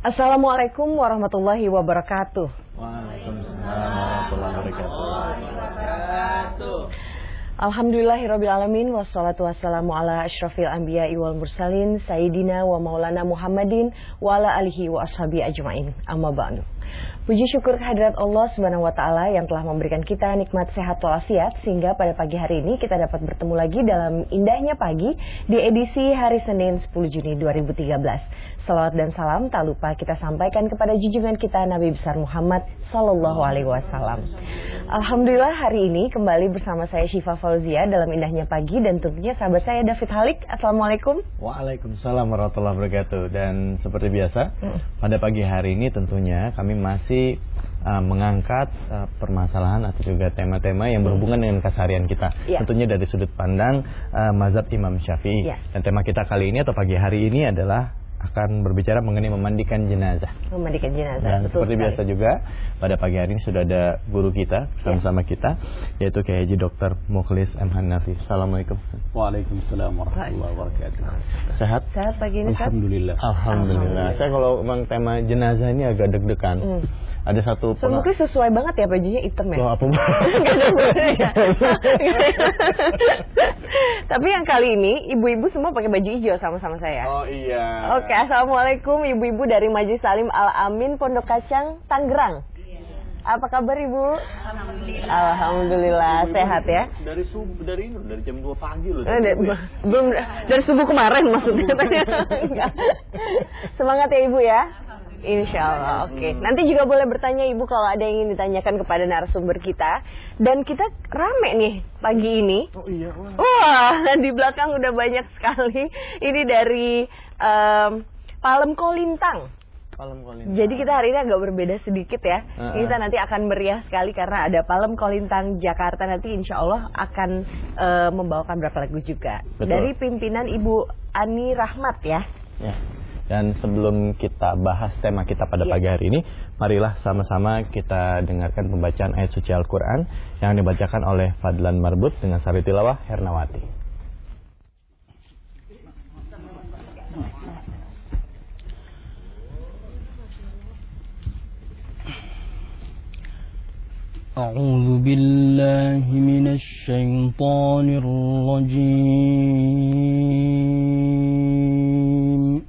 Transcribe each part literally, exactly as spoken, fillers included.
Assalamualaikum warahmatullahi wabarakatuh. Waalaikumsalam warahmatullahi wabarakatuh. Alhamdulillahirabbil alamin wassalatu wassalamu ala asyrafil anbiya'i wal mursalin sayyidina wa maulana Muhammadin wa ala alihi wa ashabi ajmain. Amma ba'du. Puji syukur kehadirat Allah Subhanahu wa taala yang telah memberikan kita nikmat sehat walafiat sehingga pada pagi hari ini kita dapat bertemu lagi dalam indahnya pagi di edisi hari Senin sepuluh Juni dua ribu tiga belas. Salawat dan salam tak lupa kita sampaikan kepada junjungan kita Nabi besar Muhammad sallallahu alaihi wasallam. Alhamdulillah hari ini kembali bersama saya Syifa Fauzia dalam indahnya pagi dan tentunya sahabat saya David Halik. Assalamualaikum. Waalaikumsalam warahmatullahi wabarakatuh. Dan seperti biasa hmm. pada pagi hari ini tentunya kami masih uh, mengangkat uh, permasalahan atau juga tema-tema yang berhubungan dengan keseharian kita. Ya. Tentunya dari sudut pandang uh, mazhab Imam Syafi'i. Ya. Dan tema kita kali ini atau pagi hari ini adalah akan berbicara mengenai memandikan jenazah. Memandikan jenazah. Dan betul seperti sekali. biasa juga pada pagi hari ini sudah ada guru kita bersama-sama ya. kita, yaitu Kiai Haji Doktor Mukhlis M. Hanafi. Assalamualaikum. Waalaikumsalam warahmatullahi wabarakatuh. Sehat? Sehat pagi ini, Alhamdulillah. Alhamdulillah. Alhamdulillah. Saya kalau memang tema jenazah ini agak deg-degan. Hmm. Ada satu so, mungkin sesuai banget ya bajunya hitam ya. Oh, apa? Tapi yang kali ini ibu-ibu semua pakai baju hijau sama-sama saya. Oh iya. Oke, assalamualaikum ibu-ibu dari Majelis Salim Al Amin Pondok Kacang Tangerang. Apa kabar Ibu? Alhamdulillah. Alhamdulillah Ibu, sehat ya. Dari subuh dari dari jam dua pagi loh. Eh, dari, belum dari subuh kemarin maksudnya. Semangat ya Ibu ya. Insya Allah, oke. Okay. Nanti juga boleh bertanya Ibu kalau ada yang ingin ditanyakan kepada narasumber kita. Dan kita rame nih pagi ini. Oh iya. Wah, wah di belakang udah banyak sekali. Ini dari um, Palem Kolintang. Palem Kolintang. Jadi kita hari ini agak berbeda sedikit ya. Uh-uh. Kita nanti akan meriah sekali karena ada Palem Kolintang Jakarta. Nanti insya Allah akan uh, membawakan beberapa lagu juga. Betul. Dari pimpinan Ibu Ani Rahmat ya. Ya. Dan sebelum kita bahas tema kita pada pagi hari ini, marilah sama-sama kita dengarkan pembacaan ayat suci Al-Quran yang dibacakan oleh Fadlan Marbut dengan Sari Tilawah Hernawati. A'udzu billahi minasy syaithanir rajim.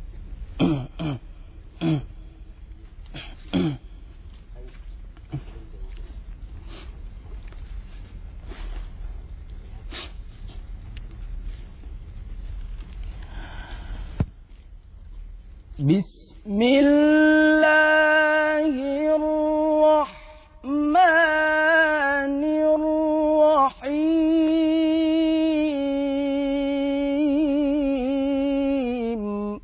Bismillahirrahmanirrahim.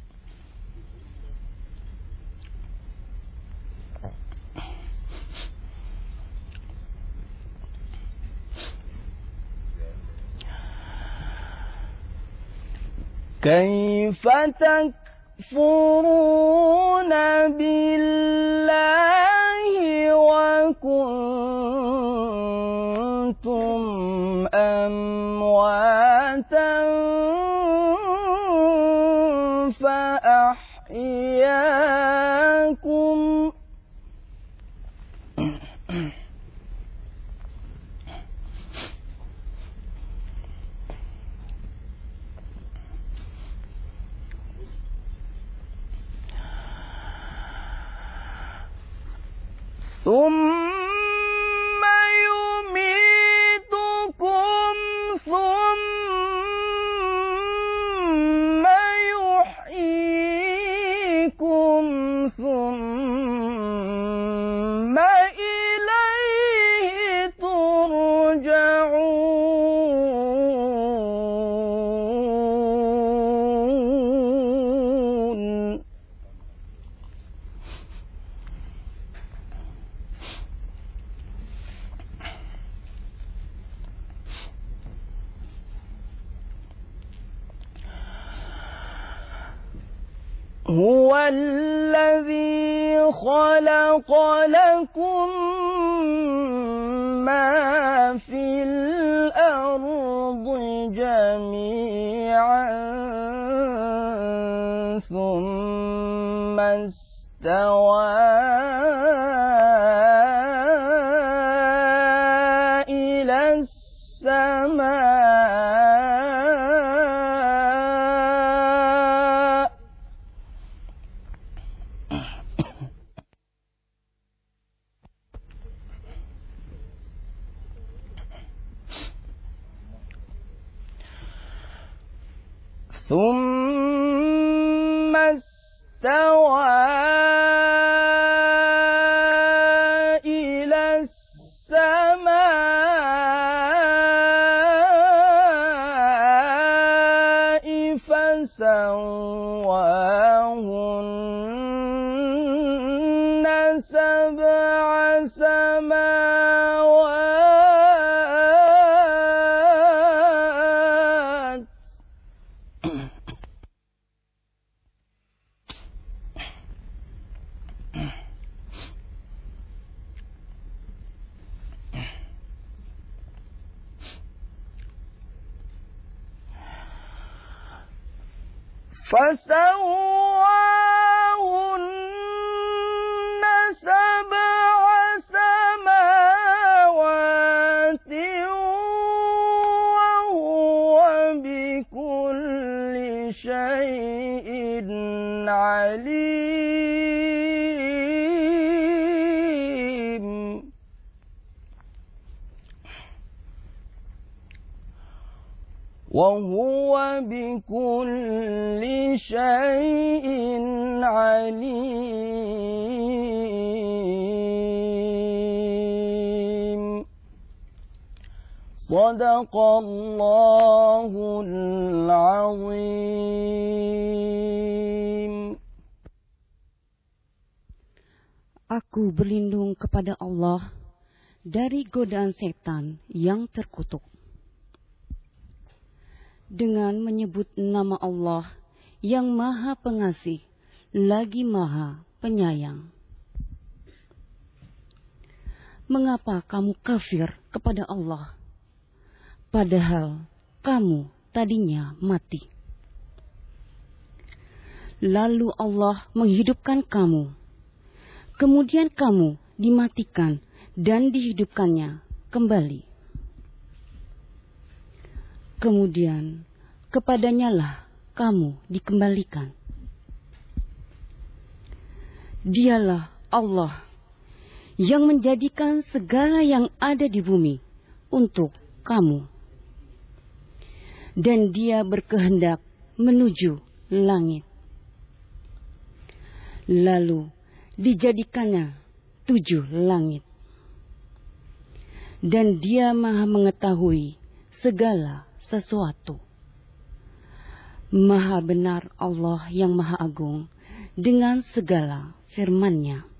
Kaifa takfuruna billahi wa kuntum amwatan fa ahyaakum. Thumma yumitukum thumma yuhyikum thumma ilayhi turja'un. هو الذي خلق لكم ما في الأرض جميعا ثم استوى إلى السماء ثم استوى إلى السماء فسواهن سبع سماوات فسواهن سبع سماوات وهو بكل شيء عليم وهو بكل شيء عليم صدق الله العظيم. Aku berlindung kepada Allah dari godaan setan yang terkutuk. Dengan menyebut nama Allah yang Maha Pengasih lagi Maha Penyayang. Mengapa kamu kafir kepada Allah, padahal kamu tadinya mati? Lalu Allah menghidupkan kamu, kemudian kamu dimatikan dan dihidupkannya kembali. Kemudian kepadanyalah kamu dikembalikan. Dialah Allah yang menjadikan segala yang ada di bumi untuk kamu. Dan Dia berkehendak menuju langit. Lalu dijadikannya tujuh langit. Dan Dia Maha mengetahui segala sesuatu. Maha benar Allah yang Maha Agung dengan segala firman-Nya.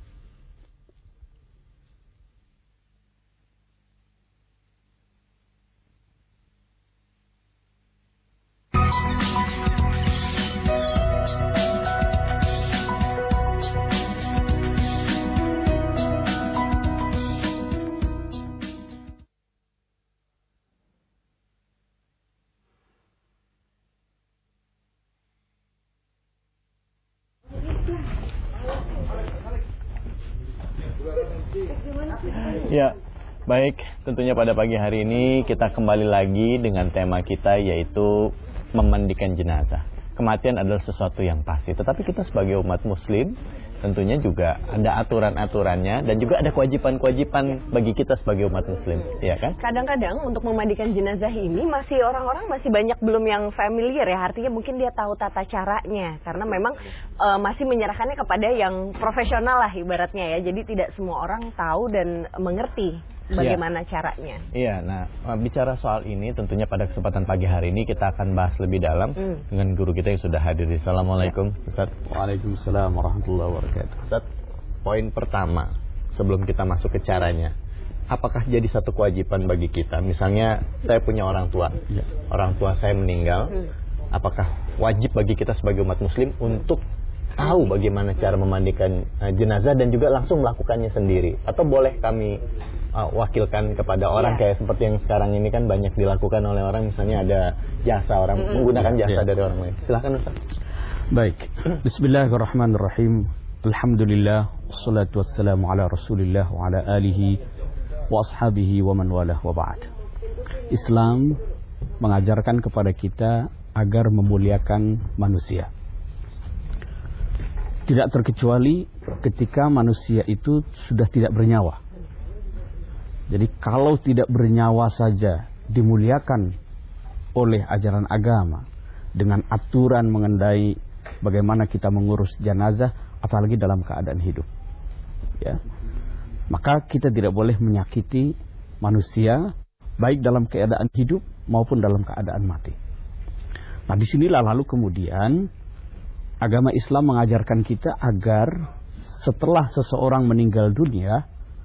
Ya, baik. Tentunya pada pagi hari ini kita kembali lagi dengan tema kita, yaitu memandikan jenazah. Kematian adalah sesuatu yang pasti, tetapi kita sebagai umat muslim tentunya juga ada aturan-aturannya dan juga ada kewajiban-kewajiban bagi kita sebagai umat muslim, ya kan? Kadang-kadang untuk memandikan jenazah ini masih orang-orang masih banyak belum yang familiar ya, artinya mungkin dia tahu tata caranya karena memang uh, masih menyerahkannya kepada yang profesional lah ibaratnya ya. Jadi tidak semua orang tahu dan mengerti bagaimana ya caranya. Iya, nah bicara soal ini tentunya pada kesempatan pagi hari ini kita akan bahas lebih dalam hmm. dengan guru kita yang sudah hadir. Assalamualaikum Ustaz. Waalaikumsalam warahmatullahi wabarakatuh. Ustaz, poin pertama sebelum kita masuk ke caranya, apakah jadi satu kewajiban bagi kita? Misalnya saya punya orang tua, ya. orang tua saya meninggal, hmm. apakah wajib bagi kita sebagai umat muslim untuk tahu bagaimana cara memandikan uh, jenazah dan juga langsung melakukannya sendiri, atau boleh kami uh, wakilkan kepada orang ya. Kayak seperti yang sekarang ini kan banyak dilakukan oleh orang, misalnya ada jasa orang mm-hmm. menggunakan jasa ya. dari orang lain. Silakan Ustaz. Baik. Bismillahirrahmanirrahim. Alhamdulillah, wassalatu wassalamu ala Rasulillah wa ala alihi wa ashabihi wa man walah wa ba'd. Islam mengajarkan kepada kita agar memuliakan manusia. Tidak terkecuali ketika manusia itu sudah tidak bernyawa. Jadi kalau tidak bernyawa saja dimuliakan oleh ajaran agama dengan aturan mengenai bagaimana kita mengurus jenazah, apalagi dalam keadaan hidup, ya, maka kita tidak boleh menyakiti manusia baik dalam keadaan hidup maupun dalam keadaan mati. Nah, disinilah lalu kemudian agama Islam mengajarkan kita agar setelah seseorang meninggal dunia,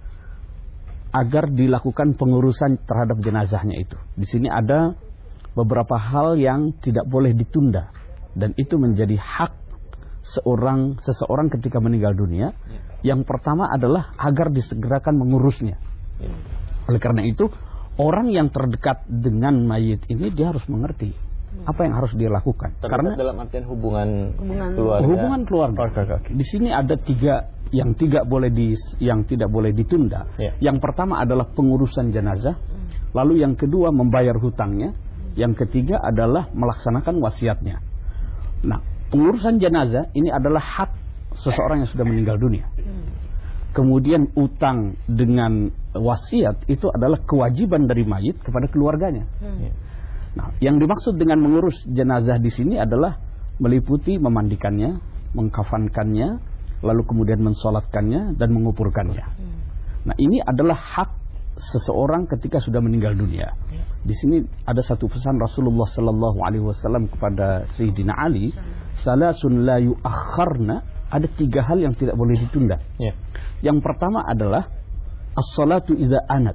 agar dilakukan pengurusan terhadap jenazahnya itu. Di sini ada beberapa hal yang tidak boleh ditunda, dan itu menjadi hak seorang seseorang ketika meninggal dunia. Yang pertama adalah agar disegerakan mengurusnya. Oleh karena itu, orang yang terdekat dengan mayit ini dia harus mengerti apa yang harus dia lakukan. Terdekat karena dalam artian hubungan, hubungan keluarga. Hubungan keluarga. Di sini ada tiga yang tidak boleh di yang tidak boleh ditunda. Ya. Yang pertama adalah pengurusan jenazah, lalu yang kedua membayar hutangnya, yang ketiga adalah melaksanakan wasiatnya. Nah, pengurusan jenazah ini adalah hak seseorang yang sudah meninggal dunia. Kemudian utang dengan wasiat itu adalah kewajiban dari mayit kepada keluarganya. Nah, yang dimaksud dengan mengurus jenazah di sini adalah meliputi memandikannya, mengkafankannya, lalu kemudian mensolatkannya dan menguburkannya. Nah, ini adalah hak seseorang ketika sudah meninggal dunia. Di sini ada satu pesan Rasulullah sallallahu alaihi wasallam kepada Sayyidina Ali, salasun la yu'akharna, ada tiga hal yang tidak boleh ditunda. Ya. Yang pertama adalah as-salatu idza anat,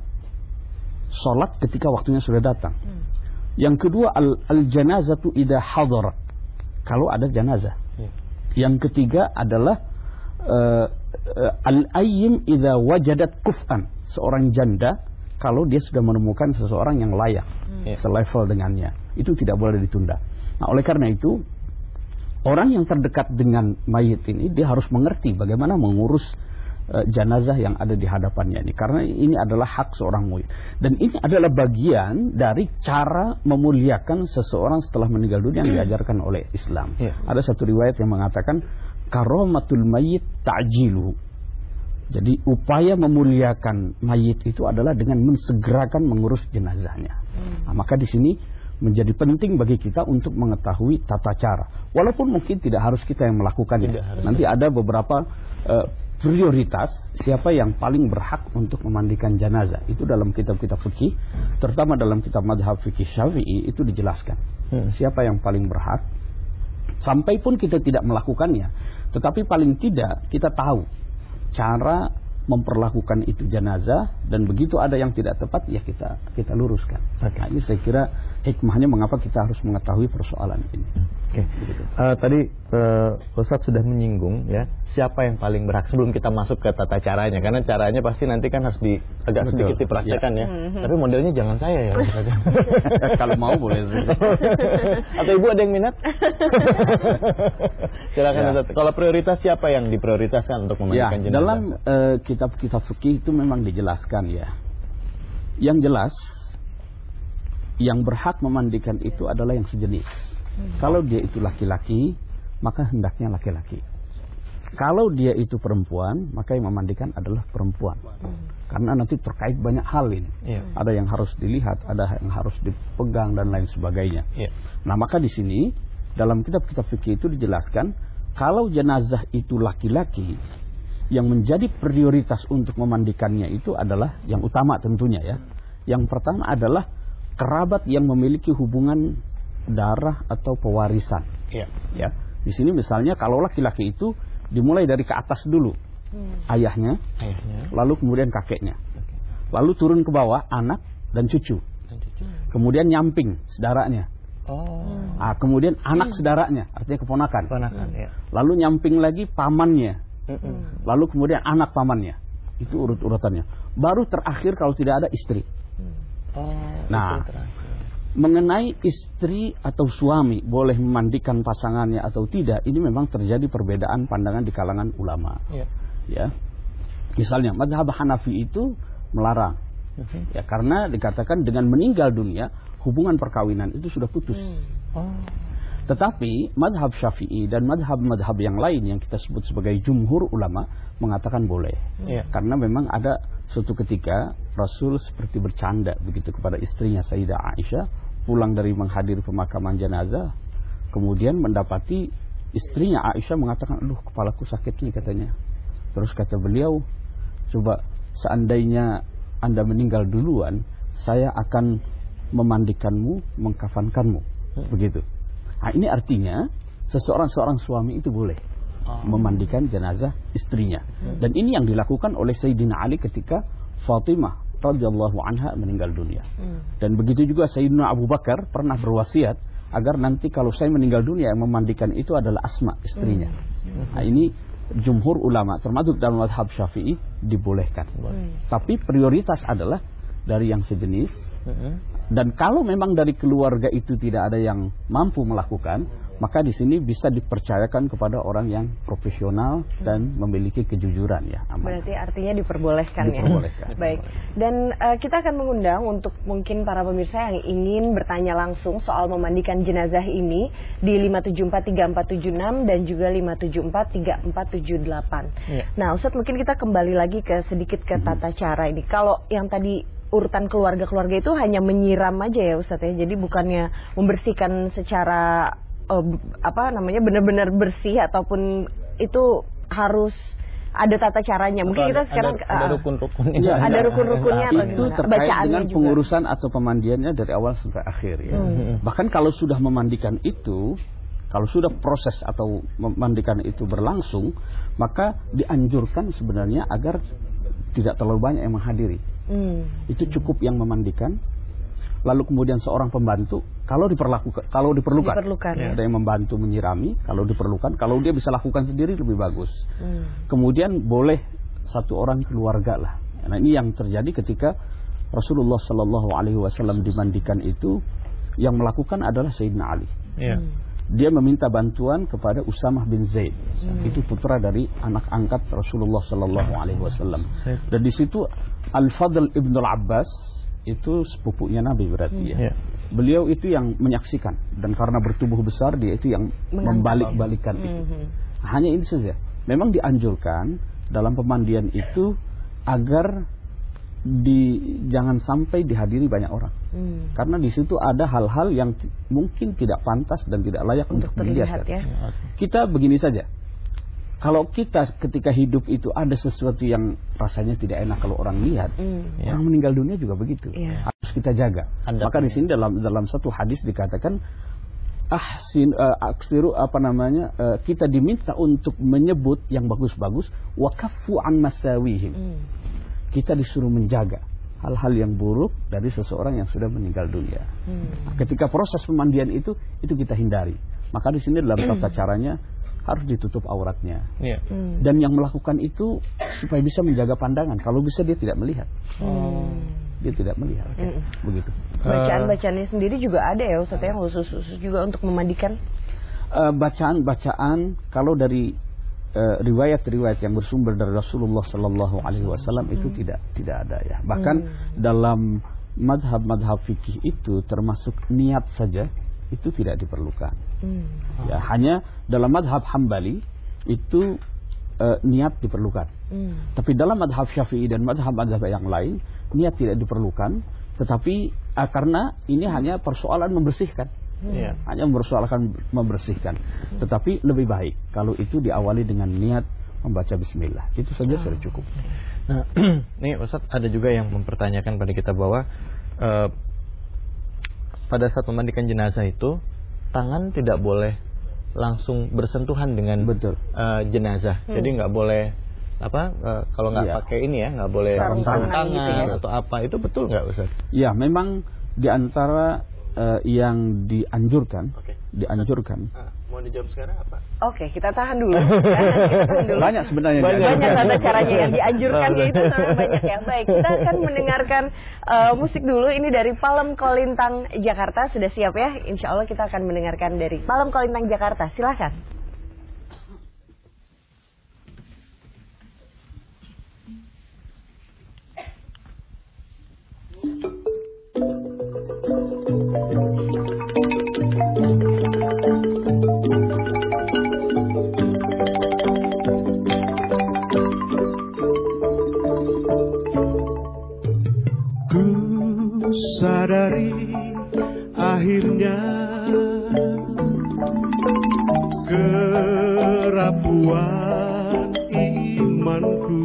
salat ketika waktunya sudah datang. Hmm. Yang kedua al-janazatu idza hadarat, kalau ada jenazah. Ya. Yang ketiga adalah uh, uh, al-ayyim idza wajadat kuf'an, seorang janda kalau dia sudah menemukan seseorang yang layak, hmm. selevel dengannya, itu tidak boleh ditunda. Nah, oleh karena itu, orang yang terdekat dengan mayit ini dia harus mengerti bagaimana mengurus uh, jenazah yang ada di hadapannya ini, karena ini adalah hak seorang mayit. Dan ini adalah bagian dari cara memuliakan seseorang setelah meninggal dunia yang diajarkan oleh Islam. Yeah. Ada satu riwayat yang mengatakan karamatul mayyit ta'jilu. Jadi upaya memuliakan mayit itu adalah dengan mensegerakan mengurus jenazahnya. Hmm. Nah, maka di sini menjadi penting bagi kita untuk mengetahui tata cara. Walaupun mungkin tidak harus kita yang melakukannya. Nanti ada beberapa uh, prioritas siapa yang paling berhak untuk memandikan jenazah. Itu dalam kitab-kitab fikih, terutama dalam kitab mazhab fikih Syafi'i itu dijelaskan. Hmm. Siapa yang paling berhak. Sampai pun kita tidak melakukannya, tetapi paling tidak kita tahu cara memperlakukan itu jenazah, dan begitu ada yang tidak tepat ya kita kita luruskan. Okay. Nah, ini saya kira hikmahnya mengapa kita harus mengetahui persoalan ini. Oke. Okay. Uh, tadi uh, Ustadz sudah menyinggung ya siapa yang paling berhak sebelum kita masuk ke tata caranya, karena caranya pasti nanti kan harus di agak Betul. sedikit dipraktekkan ya. ya. Mm-hmm. Tapi modelnya jangan saya ya. Kalau mau boleh. Atau ibu ada yang minat? Silakan ya. Ustadz. Kalau prioritas siapa yang diprioritaskan untuk memandikan ya, jenazah? Dalam uh, kitab-kitab fikih itu memang dijelaskan ya. Yang jelas yang berhak memandikan itu adalah yang sejenis. Hmm. Kalau dia itu laki-laki, maka hendaknya laki-laki. Kalau dia itu perempuan, maka yang memandikan adalah perempuan. Hmm. Karena nanti terkait banyak hal ini. Yeah. Ada yang harus dilihat, ada yang harus dipegang dan lain sebagainya. Yeah. Nah, maka di sini dalam kitab-kitab fikih itu dijelaskan kalau jenazah itu laki-laki, yang menjadi prioritas untuk memandikannya itu adalah yang utama tentunya ya. Yang pertama adalah kerabat yang memiliki hubungan darah atau pewarisan. Ya. Ya. Di sini misalnya kalau laki-laki itu dimulai dari ke atas dulu, hmm. ayahnya, ayahnya, lalu kemudian kakeknya, okay. lalu turun ke bawah anak dan cucu, dan cucu. Kemudian nyamping saudaranya. Oh. Nah, kemudian anak saudaranya, artinya keponakan. Keponakan. Hmm. Ya. Lalu nyamping lagi pamannya, hmm. lalu kemudian anak pamannya. Itu urut-urutannya. Baru terakhir kalau tidak ada istri. Hmm. Oh, nah, Mengenai istri atau suami boleh memandikan pasangannya atau tidak, ini memang terjadi perbedaan pandangan di kalangan ulama. Ya. Ya. Misalnya mazhab Hanafi itu melarang. Uh-huh. Ya, karena dikatakan dengan meninggal dunia hubungan perkawinan itu sudah putus. Hmm. Oh. Tetapi mazhab Syafi'i dan mazhab-mazhab yang lain yang kita sebut sebagai jumhur ulama mengatakan boleh. Yeah. Karena memang ada suatu ketika Rasul seperti bercanda begitu kepada istrinya Sayyidah Aisyah, pulang dari menghadiri pemakaman jenazah, kemudian mendapati istrinya Aisyah mengatakan, aduh kepalaku sakit nih katanya. Terus kata beliau, coba seandainya Anda meninggal duluan, saya akan memandikanmu, mengkafankanmu. Hmm. Begitu. Nah, ini artinya seseorang seorang suami itu boleh oh. memandikan jenazah istrinya. Hmm. Dan ini yang dilakukan oleh Sayyidina Ali ketika Fatimah radhiyallahu anha meninggal dunia. Hmm. Dan begitu juga Sayyidina Abu Bakar pernah berwasiat agar nanti kalau saya meninggal dunia yang memandikan itu adalah Asma istrinya. Hmm. Nah, ini jumhur ulama termasuk dalam mazhab Syafi'i dibolehkan. Hmm. Tapi prioritas adalah dari yang sejenis. Hmm. Dan kalau memang dari keluarga itu tidak ada yang mampu melakukan, maka di sini bisa dipercayakan kepada orang yang profesional dan memiliki kejujuran ya. Aman. Berarti artinya diperbolehkan, diperbolehkan ya. Baik. Dan uh, kita akan mengundang untuk mungkin para pemirsa yang ingin bertanya langsung soal memandikan jenazah ini di lima tujuh empat tiga empat tujuh enam dan juga lima tujuh empat tiga empat tujuh delapan. Ya. Nah, Ustadz mungkin kita kembali lagi ke sedikit ke tata cara ini. Kalau yang tadi urutan keluarga-keluarga itu hanya menyiram aja ya Ustadz ya. Jadi bukannya membersihkan secara uh, apa namanya benar-benar bersih ataupun itu harus ada tata caranya. Mungkin kita sekarang ada, ada rukun-rukunnya. Ya, ada ya, rukun-rukunnya atau itu gimana? Terkait bacaannya dengan juga. Pengurusan atau pemandiannya dari awal sampai akhir ya. Hmm. Bahkan kalau sudah memandikan itu, kalau sudah proses atau memandikan itu berlangsung, maka dianjurkan sebenarnya agar tidak terlalu banyak yang menghadiri. Hmm. Itu cukup yang memandikan. Lalu kemudian seorang pembantu kalau diperlakukan, kalau diperlukan, diperlukan ya. Ada yang membantu menyirami kalau diperlukan. Kalau dia bisa lakukan sendiri lebih bagus. Hmm. Kemudian boleh satu orang keluarga lah. Nah ini yang terjadi ketika Rasulullah Shallallahu Alaihi Wasallam dimandikan itu, yang melakukan adalah Sayyidina Ali. Yeah. Hmm. Dia meminta bantuan kepada Usamah bin Zaid. Hmm. Itu putra dari anak angkat Rasulullah Sallallahu Alaihi Wasallam. Dan di situ Al-Fadl ibn Al-Abbas itu sepupunya Nabi berarti ya. Yeah. Beliau itu yang menyaksikan dan karena bertubuh besar dia itu yang membalik-balikan hmm. itu. Hanya ini saja. Memang dianjurkan dalam pemandian itu agar di jangan sampai dihadiri banyak orang. Hmm. Karena di situ ada hal-hal yang t- mungkin tidak pantas dan tidak layak untuk, untuk dilihat. Ya. Kita begini saja. Kalau kita ketika hidup itu ada sesuatu yang rasanya tidak enak kalau orang lihat, hmm. orang meninggal dunia juga begitu. Yeah. Harus kita jaga. Anda Maka di sini dalam dalam satu hadis dikatakan ahsin uh, aksiru apa namanya uh, kita diminta untuk menyebut yang bagus-bagus wa kaffu an masawihim. Hmm. Kita disuruh menjaga hal-hal yang buruk dari seseorang yang sudah meninggal dunia. Hmm. Nah, ketika proses pemandian itu, itu kita hindari. Maka di sini dalam tata caranya harus ditutup auratnya. Yeah. Hmm. Dan yang melakukan itu supaya bisa menjaga pandangan. Kalau bisa dia tidak melihat. Hmm. Dia tidak melihat. Okay. Hmm. Begitu. Bacaan-bacaannya sendiri juga ada ya Ustaz yang khusus-khusus juga untuk memandikan? Uh, bacaan-bacaan kalau dari Uh, riwayat-riwayat yang bersumber dari Rasulullah Sallallahu Alaihi Wasallam itu hmm. tidak tidak ada ya. Bahkan hmm. dalam madhab-madhab fikih itu termasuk niat saja itu tidak diperlukan. Hmm. Ya hanya dalam madhab Hambali itu uh, niat diperlukan. Hmm. Tapi dalam madhab Syafi'i dan madhab-madhab yang lain niat tidak diperlukan. Tetapi uh, karena ini hanya persoalan membersihkan. Yeah. Hanya mempersoalkan membersihkan. Hmm. Tetapi lebih baik kalau itu diawali dengan niat membaca bismillah. Itu saja oh. sudah cukup. Nah, nih Ustaz ada juga yang mempertanyakan pada kita bahwa uh, pada saat memandikan jenazah itu tangan tidak boleh langsung bersentuhan dengan betul uh, jenazah. Hmm. Jadi nggak boleh apa uh, kalau nggak yeah. pakai ini ya nggak boleh sarung tangan gitu ya. Atau apa itu betul nggak Ustaz? Ya memang di antara Uh, yang dianjurkan okay. dianjurkan. Ah, mau dijawab sekarang apa? Oke, kita tahan dulu. Kita tahan dulu. Banyak sebenarnya. Banyak. Banyak tata caranya yang dianjurkan ya, itu sangat banyak ya. Baik, kita akan mendengarkan uh, musik dulu. Ini dari Palem Kolintang Jakarta. Sudah siap ya? Insya Allah kita akan mendengarkan dari Palem Kolintang Jakarta. Silakan. Sadari akhirnya kerapuan imanku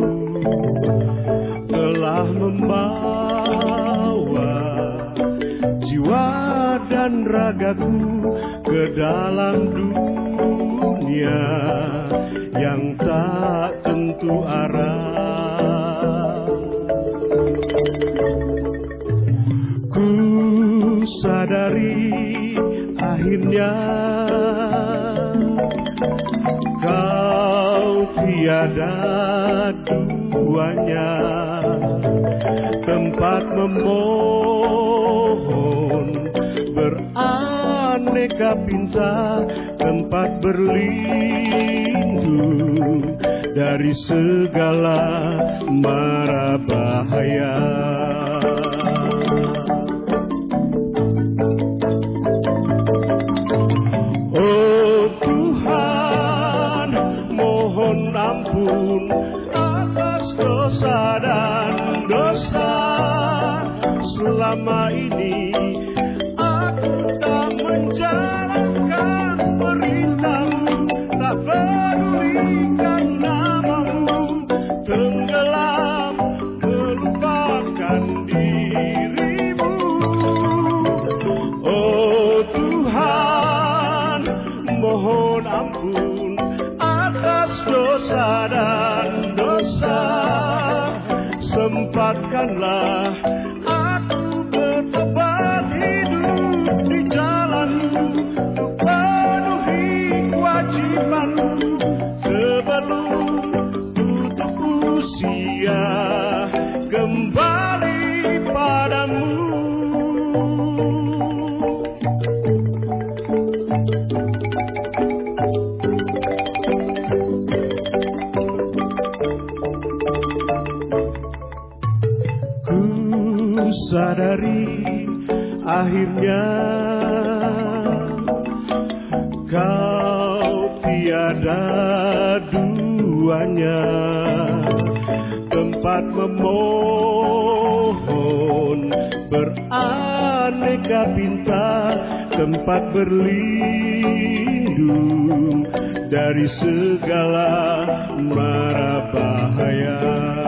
telah membawa jiwa dan ragaku ke dalam dunia yang tak tentu arah. Sadari akhirnya kau tiada duanya, tempat memohon beraneka pinta, tempat berlindung dari segala mara bahaya. Oh Tuhan, mohon ampun atas dosa dan dosa. Selama ini aku tak menjalankan perintah-Mu, tak pedulikan nama-Mu, tenggelam melupakan diri-Mu. Oh Tuhan, mohon ampun atas dosa dan dosa. Sempatkanlah aku bertobat hidup di jalan-Mu, untuk penuhi kewajiban-Mu sebelum tutup usia kembali padamu. Sadari akhirnya kau tiada duanya, tempat memohon beraneka pinta, tempat berlindung dari segala mara bahaya.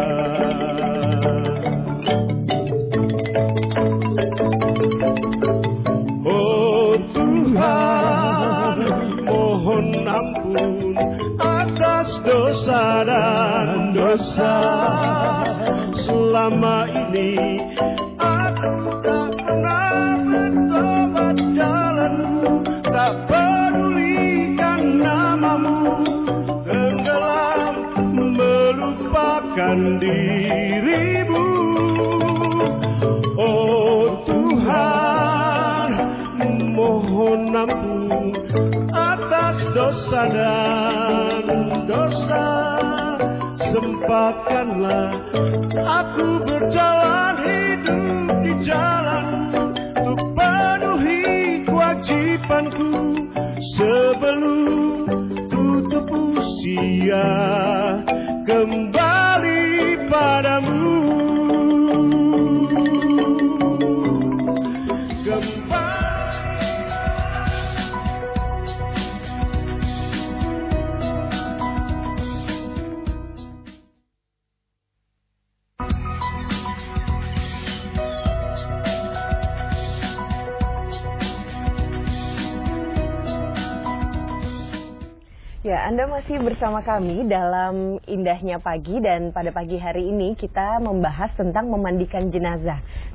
Ampun atas dosa dan dosa. Selama ini aku tak pernah bertobat jalan-Mu, tak pedulikan nama-Mu, tenggelam melupakan diri-Mu. Oh Tuhan, mohon ampun atas dosa dan dosa. Sempatkanlah aku berjalan hidup di jalan, untuk penuhi kewajibanku sebelum tutup usia kembali padamu. Ya, Anda masih bersama kami dalam Indahnya Pagi, dan pada pagi hari ini kita membahas tentang memandikan jenazah.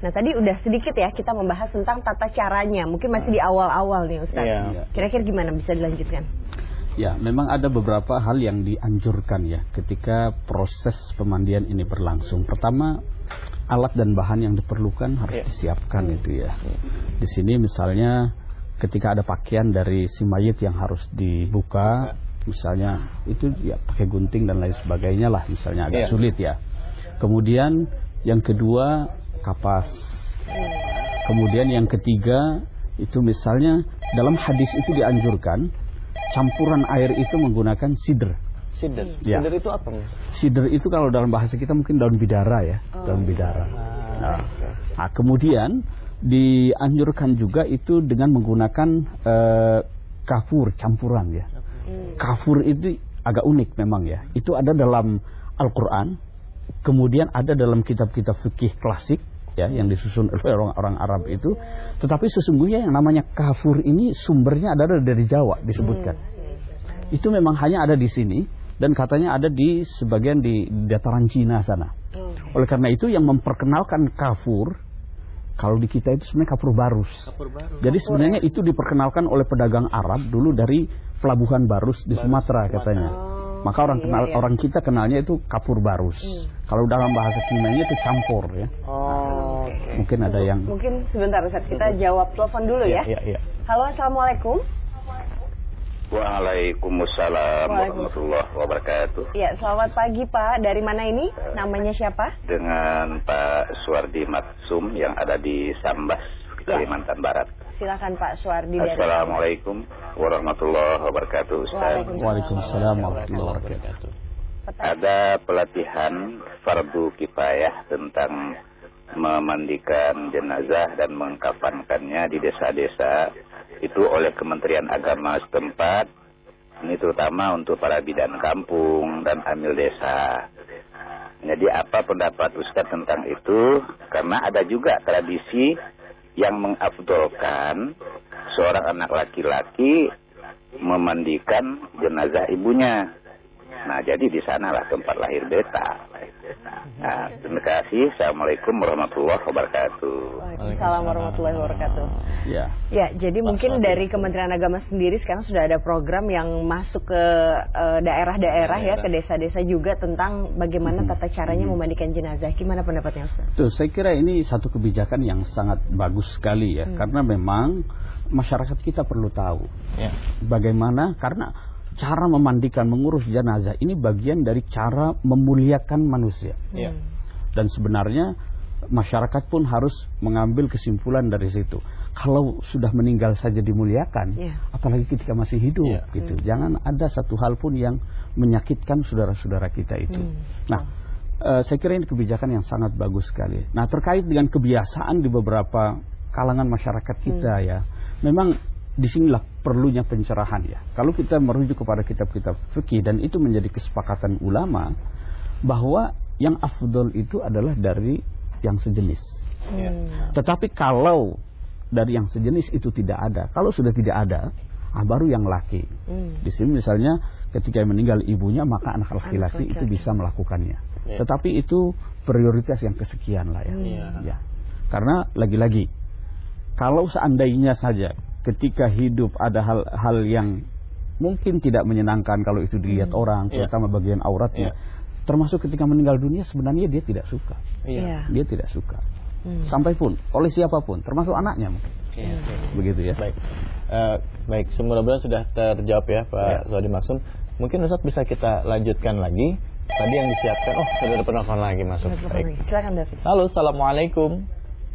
Nah tadi udah sedikit ya kita membahas tentang tata caranya. Mungkin masih di awal-awal nih Ustaz. Iya. Kira-kira gimana bisa dilanjutkan? Ya, memang ada beberapa hal yang dianjurkan ya ketika proses pemandian ini berlangsung. Pertama, alat dan bahan yang diperlukan harus disiapkan itu ya. Di sini misalnya ketika ada pakaian dari si mayit yang harus dibuka, misalnya itu ya pakai gunting dan lain sebagainya lah, misalnya agak sulit ya. Kemudian yang kedua kapas. Kemudian yang ketiga itu misalnya dalam hadis itu dianjurkan campuran air itu menggunakan sidr. Sidr. Ya. Sidr itu apa? Sidr itu kalau dalam bahasa kita mungkin daun bidara ya, oh. daun bidara. Nah, nah, kemudian dianjurkan juga itu dengan menggunakan uh, kafur campuran ya. Kafur itu agak unik memang ya. Itu ada dalam Al-Quran. Kemudian ada dalam kitab-kitab fikih klasik ya yang disusun oleh orang-orang Arab itu. Tetapi sesungguhnya yang namanya kafur ini sumbernya adalah dari Jawa disebutkan. Hmm. Itu memang hanya ada di sini dan katanya ada di sebagian di dataran Cina sana. Hmm. Oleh karena itu yang memperkenalkan kafur kalau di kita itu sebenarnya kafur barus. Kafur barus. Jadi sebenarnya itu diperkenalkan oleh pedagang Arab dulu dari pelabuhan Barus di Barus, Sumatera katanya. Oh. Maka orang kenal, iya, iya. orang kita kenalnya itu kapur barus. Hmm. Kalau dalam bahasa kimianya itu campur ya. Oh. Okay. Mungkin ada yang. Mungkin sebentar Ustaz kita jawab telepon dulu ya. Iya, iya. Halo, assalamualaikum. Waalaikumsalam warahmatullahi wabarakatuh. Iya, selamat pagi Pak. Dari mana ini? Namanya siapa? Dengan Pak Suwardi Matsum yang ada di Sambas, Kalimantan ya. Barat. Silakan Pak Suwardi. Assalamualaikum warahmatullahi wabarakatuh. Ustaz. Waalaikumsalam warahmatullahi wabarakatuh. Ada pelatihan fardu kifayah tentang memandikan jenazah dan mengkafankannya di desa-desa itu oleh Kementerian Agama setempat. Ini terutama untuk para bidan kampung dan amil desa. Jadi apa pendapat Ustaz tentang itu? Karena ada juga tradisi yang mengafdolkan seorang anak laki-laki memandikan jenazah ibunya. Nah, jadi di sanalah tempat lahir beta. Nah, terima kasih. Assalamualaikum warahmatullahi wabarakatuh. Waalaikumsalam warahmatullahi wabarakatuh. Ya. Ya, jadi mungkin dari Kementerian Agama sendiri sekarang sudah ada program yang masuk ke uh, daerah-daerah ya, ke desa-desa juga tentang bagaimana tata caranya memandikan jenazah. Gimana pendapatnya Ustaz? Tuh, saya kira ini satu kebijakan yang sangat bagus sekali ya, hmm. karena memang masyarakat kita perlu tahu ya. Bagaimana karena cara memandikan, mengurus jenazah ini bagian dari cara memuliakan manusia. Ya. Dan sebenarnya masyarakat pun harus mengambil kesimpulan dari situ. Kalau sudah meninggal saja dimuliakan, ya. Apalagi ketika masih hidup, ya. Gitu. Hmm. Jangan ada satu hal pun yang menyakitkan saudara-saudara kita itu. Hmm. Nah, uh, saya kira ini kebijakan yang sangat bagus sekali. Nah, terkait dengan kebiasaan di beberapa kalangan masyarakat kita hmm. ya, memang disinilah perlunya pencerahan ya. Kalau kita merujuk kepada kitab-kitab fikih dan itu menjadi kesepakatan ulama bahwa yang afdol itu adalah dari yang sejenis. Hmm. Tetapi kalau dari yang sejenis itu tidak ada, kalau sudah tidak ada, ah, baru yang laki. Hmm. Di sini misalnya ketika meninggal ibunya maka anak laki-laki itu bisa melakukannya. Yeah. Tetapi itu prioritas yang kesekian lah ya. Hmm. Ya. Karena lagi-lagi kalau seandainya saja ketika hidup ada hal-hal yang mungkin tidak menyenangkan kalau itu dilihat hmm. orang, terutama yeah. bagian auratnya. Yeah. Termasuk ketika meninggal dunia sebenarnya dia tidak suka. Yeah. Dia tidak suka. Hmm. Sampai pun oleh siapapun, termasuk anaknya mungkin. Yeah. Begitu ya. Baik. Uh, baik, mudah-mudahan sudah terjawab ya Pak Suwardi yeah. Matsum. Mungkin Ustaz bisa kita lanjutkan lagi. Tadi yang disiapkan, oh sudah ada penelpon lagi masuk. Baik. Silakan David. Halo, assalamualaikum.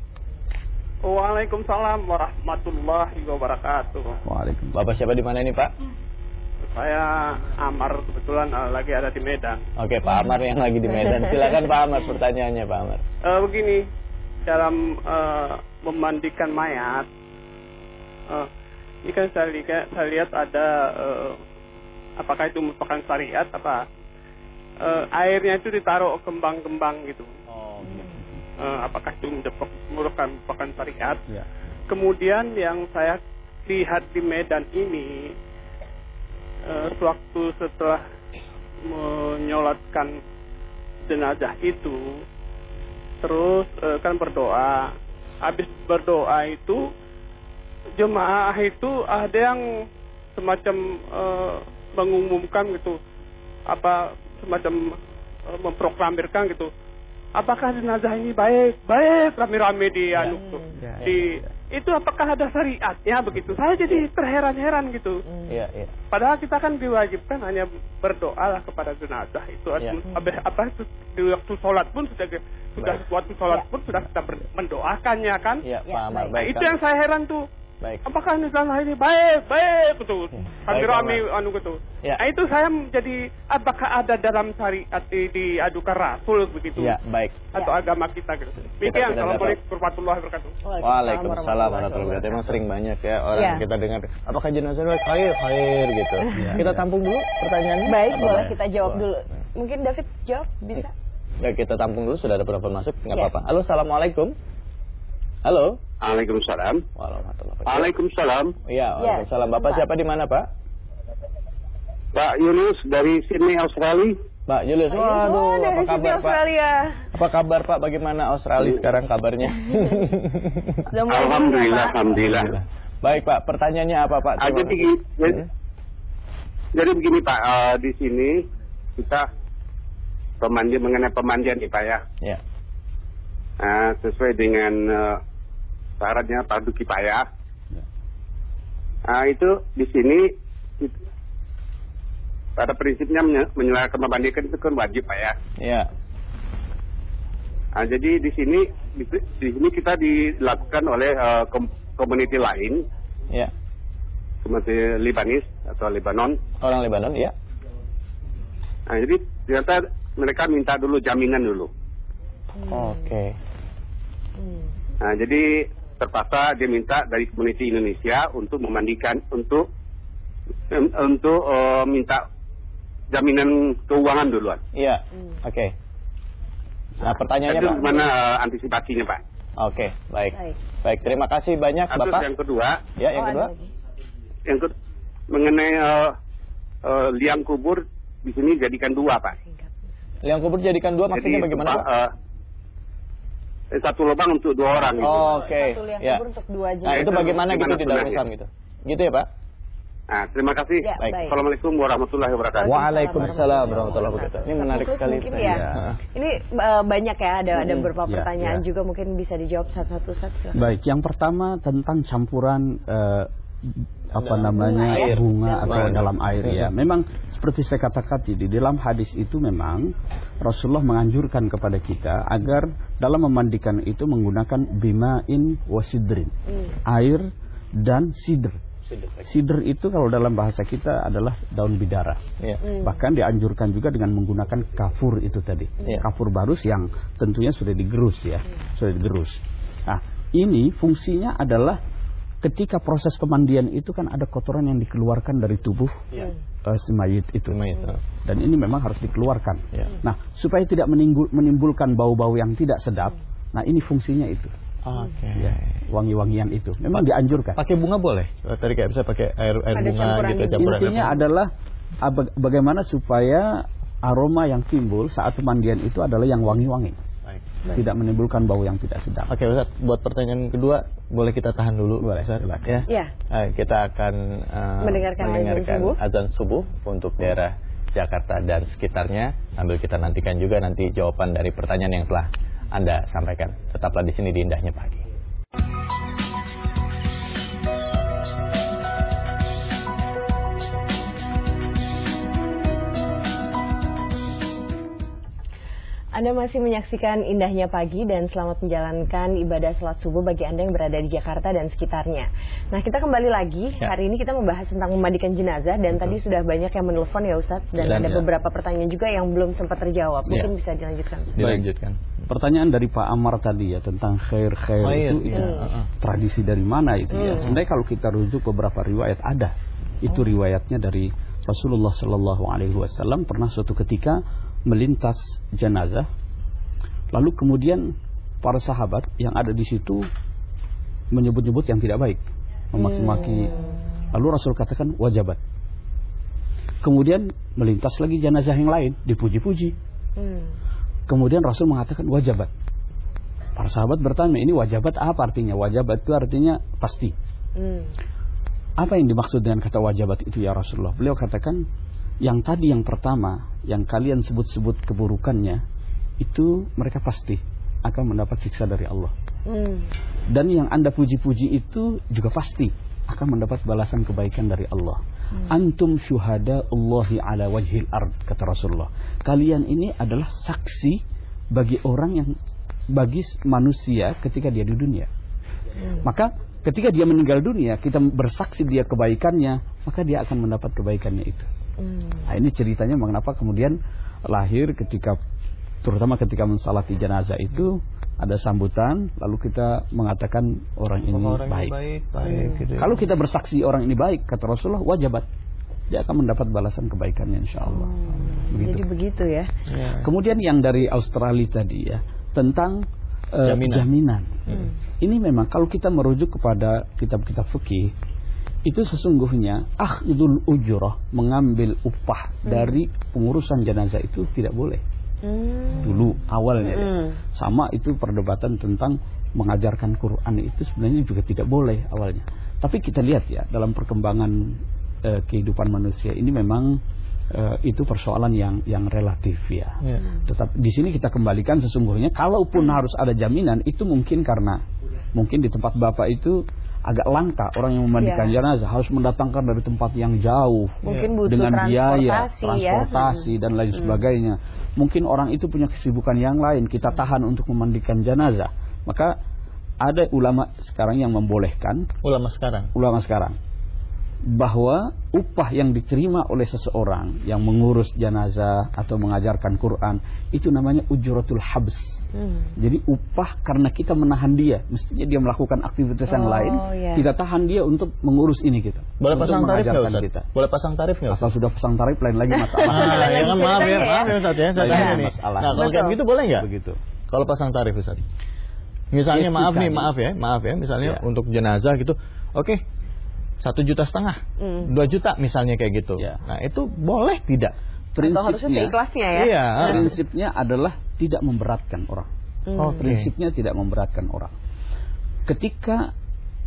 Waalaikumsalam warahmatullahi wabarakatuh. Waalaikumsalam. Bapak siapa di mana ini Pak? Saya Amar, kebetulan uh, lagi ada di Medan. Oke, Pak Amar yang lagi di Medan. Silakan Pak Amar, pertanyaannya Pak Amar. Uh, begini, dalam uh, memandikan mayat, uh, ini kan saya lihat, saya lihat ada, uh, apakah itu merupakan syariat apa? Uh, airnya itu ditaruh kembang-kembang gitu. Oh, okay. uh, apakah itu merupakan merupakan syariat? Ya. Kemudian yang saya lihat di Medan ini, uh, sewaktu setelah menyolatkan jenazah itu, terus uh, kan berdoa. Habis berdoa itu jemaah itu ada yang semacam uh, mengumumkan gitu, apa semacam uh, memproklamirkan gitu. Apakah jenazah ini baik, baik rame-rame di ya, anu tuh. Ya, di ya. Itu apakah ada syariatnya begitu? Saya jadi terheran-heran gitu. Ya, ya. Padahal kita kan diwajibkan hanya berdoa kepada jenazah itu. Ya. Apa, apa itu di waktu sholat pun sudah sudah baik. Waktu sholat ya. Pun sudah kita mendoakannya kan? Ya, Pak Amar, baik. Baik, itu yang saya heran tuh. Baik. Apakah jenazah ini baik, baik betul. Rame-rame anu gitu. Ya. Nah, itu saya menjadi apakah ada dalam syariat di, diadukan Rasul begitu? Ya, baik. Atau ya. Agama kita gitu. Demikian. Assalamualaikum warahmatullahi wabarakatuh. Waalaikumsalam warahmatullahi wabarakatuh. Emang sering banyak ya orang ya. Kita dengar apakah jenazah baik, khair, khair gitu. Ya. Kita tampung dulu pertanyaannya. Baik, boleh kita jawab dulu. Mungkin David jawab bisa? Ya, kita tampung dulu, sudah ada penelpon masuk, enggak apa-apa. Halo, assalamualaikum. Halo. Waalaikumsalam. Waalaikumsalam. Iya, waalaikumsalam. Bapak siapa di mana, Pak? Pak Yunus dari Sydney, Australia. Pak Yunus, waduh, apa kabar, Pak? Apa kabar, Pak? Bagaimana Australia sekarang kabarnya? Alhamdulillah, alhamdulillah. Baik, Pak. Pertanyaannya apa, Pak? Ah, jadi, jadi, jadi begini, Pak. Uh, di sini kita pemandian mengenai pemandian nih, Pak ya. Ya. Uh, sesuai dengan uh, syaratnya fardu kifayah. Ya. Uh, itu di sini itu, pada prinsipnya menyelenggarakan pemandian itu kan wajib, Pak ya. Ya. Uh, jadi di sini di, di sini kita dilakukan oleh uh, komuniti lain. Ya. Komuniti Libanis atau Lebanon. Orang Lebanon, ya. Nah, jadi ternyata mereka minta dulu jaminan dulu. Hmm. Oke. Okay. Hmm. Nah, jadi terpaksa dia minta dari komuniti Indonesia untuk memandikan, untuk um, untuk uh, minta jaminan keuangan duluan. Iya. Hmm. Oke. Okay. Nah, pertanyaannya Pak. Gimana uh, antisipasinya, Pak? Oke, okay, baik. baik. Baik, terima kasih banyak, Terus Bapak. Yang kedua. Ya, yang oh, kedua. Yang kedua mengenai uh, uh, liang kubur di sini jadikan dua, Pak. Liang kubur jadikan dua maksudnya jadi, bagaimana, Pak? Uh, satu lubang untuk dua orang gitu. Oh, oke. Okay. Satu liang ya. kubur untuk dua nah, itu bagaimana gitu di dalam Islam gitu? Gitu ya, Pak? Nah, terima kasih. Ya, baik. baik. Assalamualaikum warahmatullahi wabarakatuh. Waalaikumsalam warahmatullahi wabarakatuh. Ini menarik sekali. Mungkin ya. ya. Ini uh, banyak ya, ada ada beberapa ya, pertanyaan ya. juga mungkin bisa dijawab satu-satu saja. Baik, yang pertama tentang campuran uh, apa dalam namanya air. bunga dalam atau dalam air ya. Memang seperti saya katakan di dalam hadis itu memang Rasulullah menganjurkan kepada kita agar dalam memandikan itu menggunakan bima'in wasidrin, hmm. air dan sidr. Sidr itu kalau dalam bahasa kita adalah daun bidara. Ya. Hmm. Bahkan dianjurkan juga dengan menggunakan kafur itu tadi. Ya. Kafur barus yang tentunya sudah digerus ya, hmm. sudah digerus. Nah, ini fungsinya adalah ketika proses pemandian itu kan ada kotoran yang dikeluarkan dari tubuh ya. uh, si mayit itu. Mayit, uh. Dan ini memang harus dikeluarkan. Ya. Nah, supaya tidak menimbul, menimbulkan bau-bau yang tidak sedap. Hmm. Nah, ini fungsinya itu. Oke. Okay. Ya, wangi-wangian itu memang pa dianjurkan. Pakai bunga boleh? Tadi kayak bisa pakai air air ada bunga gitu campuran. Intinya air adalah ab bagaimana supaya aroma yang timbul saat pemandian itu adalah yang wangi-wangi. Baik. Tidak menimbulkan bau yang tidak sedap. Oke, Ustaz, buat pertanyaan kedua boleh kita tahan dulu, boleh, Ustaz? Ya. ya. Uh, kita akan uh, mendengarkan, mendengarkan subuh. azan subuh untuk daerah Jakarta dan sekitarnya. Sambil kita nantikan juga nanti jawaban dari pertanyaan yang telah Anda sampaikan. Tetaplah di sini di Indahnya Pagi. Anda masih menyaksikan Indahnya Pagi dan selamat menjalankan ibadah sholat subuh bagi Anda yang berada di Jakarta dan sekitarnya. Nah, kita kembali lagi. Ya. Hari ini kita membahas tentang memandikan jenazah dan Betul. Tadi sudah banyak yang menelpon ya Ustadz dan ya, ada ya. beberapa pertanyaan juga yang belum sempat terjawab. Mungkin ya. bisa dilanjutkan. Dilanjutkan. Pertanyaan dari Pak Amar tadi ya tentang khair-khair oh, iya. itu ya, hmm. tradisi dari mana itu hmm. ya. Sebenarnya kalau kita rujuk beberapa riwayat ada. Itu hmm. riwayatnya dari Rasulullah Shallallahu Alaihi Wasallam pernah suatu ketika melintas jenazah, lalu kemudian para sahabat yang ada di situ menyebut-nyebut yang tidak baik, memaki-maki. Lalu Rasul katakan wajabat. Kemudian melintas lagi jenazah yang lain, dipuji-puji. Kemudian Rasul mengatakan wajabat. Para sahabat bertanya, ini wajabat apa artinya? Wajabat itu artinya pasti. Hmm. Apa yang dimaksud dengan kata wajabat itu ya Rasulullah? Beliau katakan, yang tadi yang pertama, yang kalian sebut-sebut keburukannya, itu mereka pasti akan mendapat siksa dari Allah. Hmm. Dan yang Anda puji-puji itu juga pasti akan mendapat balasan kebaikan dari Allah. Hmm. Antum syuhada Allahi ala wajhil ard, kata Rasulullah. Kalian ini adalah saksi bagi orang yang, bagi manusia ketika dia di dunia. Hmm. Maka ketika dia meninggal dunia, kita bersaksi dia kebaikannya, maka dia akan mendapat kebaikannya itu. Hmm. Nah, ini ceritanya mengapa kemudian lahir ketika, terutama ketika mensalati jenazah itu, ada sambutan, lalu kita mengatakan orang ini orang baik. baik, baik hmm. gitu ya. Kalau kita bersaksi orang ini baik, kata Rasulullah, wajabat, dia akan mendapat balasan kebaikannya insya Allah. Hmm. Begitu. Jadi begitu ya. ya. Kemudian yang dari Australia tadi ya, tentang uh, jaminan. jaminan. Hmm. Ini memang kalau kita merujuk kepada kitab-kitab fikih, itu sesungguhnya akhdul ujrah, mengambil upah hmm. dari pengurusan jenazah itu tidak boleh. Hmm. Dulu awalnya hmm. sama itu perdebatan tentang mengajarkan Quran itu sebenarnya juga tidak boleh awalnya. Tapi kita lihat ya dalam perkembangan uh, kehidupan manusia ini memang uh, itu persoalan yang yang relatif ya. Yeah. Tetap di sini kita kembalikan sesungguhnya kalaupun harus ada jaminan itu mungkin karena mungkin di tempat Bapak itu agak langka orang yang memandikan yeah. jenazah, harus mendatangkan dari tempat yang jauh mungkin butuh dengan biaya transportasi ya? dan lain hmm. sebagainya. Mungkin orang itu punya kesibukan yang lain, kita tahan untuk memandikan jenazah. Maka ada ulama sekarang yang membolehkan, ulama sekarang ulama sekarang bahwa upah yang diterima oleh seseorang yang mengurus jenazah atau mengajarkan Quran itu namanya ujratul habs. Hmm. Jadi upah karena kita menahan dia, mestinya dia melakukan aktivitas yang oh, lain, yeah. kita tahan dia untuk mengurus ini kita. Boleh pasang tarif nggak Ustaz? Kita. Boleh pasang tarif nggak? Atau sudah pasang tarif lain lagi masalah. Ah, ya kan maaf ya, maaf ya Ustaz ya, saya tanya nih. Nah, kalau kayak begitu boleh nggak? Begitu. Kalau pasang tarif Ustaz. Misalnya maaf nih, maaf ya, maaf ya, misalnya yeah. untuk jenazah gitu, oke, okay, satu juta setengah, mm. dua juta misalnya kayak gitu. Yeah. Nah itu boleh tidak? Prinsipnya, ikhlasnya ya. Iya, prinsipnya adalah tidak memberatkan orang. Hmm. Oh, prinsipnya tidak memberatkan orang. Ketika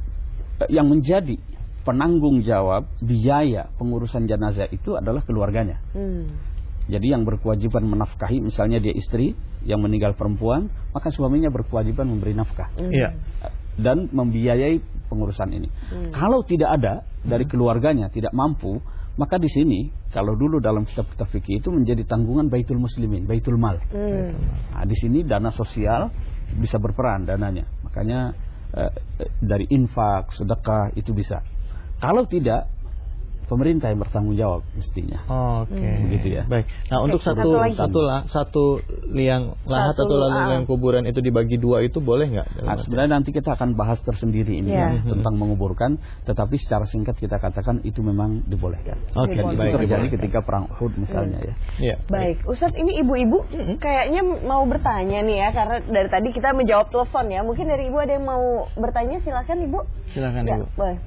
yang menjadi penanggung jawab biaya pengurusan jenazah itu adalah keluarganya. Hmm. Jadi yang berkewajiban menafkahi, misalnya dia istri yang meninggal perempuan, maka suaminya berkewajiban memberi nafkah. Iya. Hmm. Dan membiayai pengurusan ini. Hmm. Kalau tidak ada dari keluarganya, tidak mampu, maka di sini kalau dulu dalam kitab-kitab fikih itu menjadi tanggungan Baitul Muslimin, Baitul Mal. Hmm. Nah, di sini dana sosial bisa berperan dananya. Makanya eh, dari infak, sedekah itu bisa. Kalau tidak, pemerintah yang bertanggung jawab mestinya. Oh, Oke. Okay. Begitu ya. Baik. Nah, okay. untuk satu satu satu, lah, satu liang lahat satu, atau uh, liang kuburan itu dibagi dua itu boleh nggak? Nah, sebenarnya nanti kita akan bahas tersendiri ini yeah. ya, tentang menguburkan, tetapi secara singkat kita katakan itu memang dibolehkan. Oke. Okay. Dan itu terjadi ketika perang Uhud misalnya hmm. ya. Yeah. Baik. Ustadz, ini ibu-ibu hmm. kayaknya mau bertanya nih ya, karena dari tadi kita menjawab telepon ya. Mungkin dari ibu ada yang mau bertanya, silakan ibu. Silakan ya, ibu. Boleh.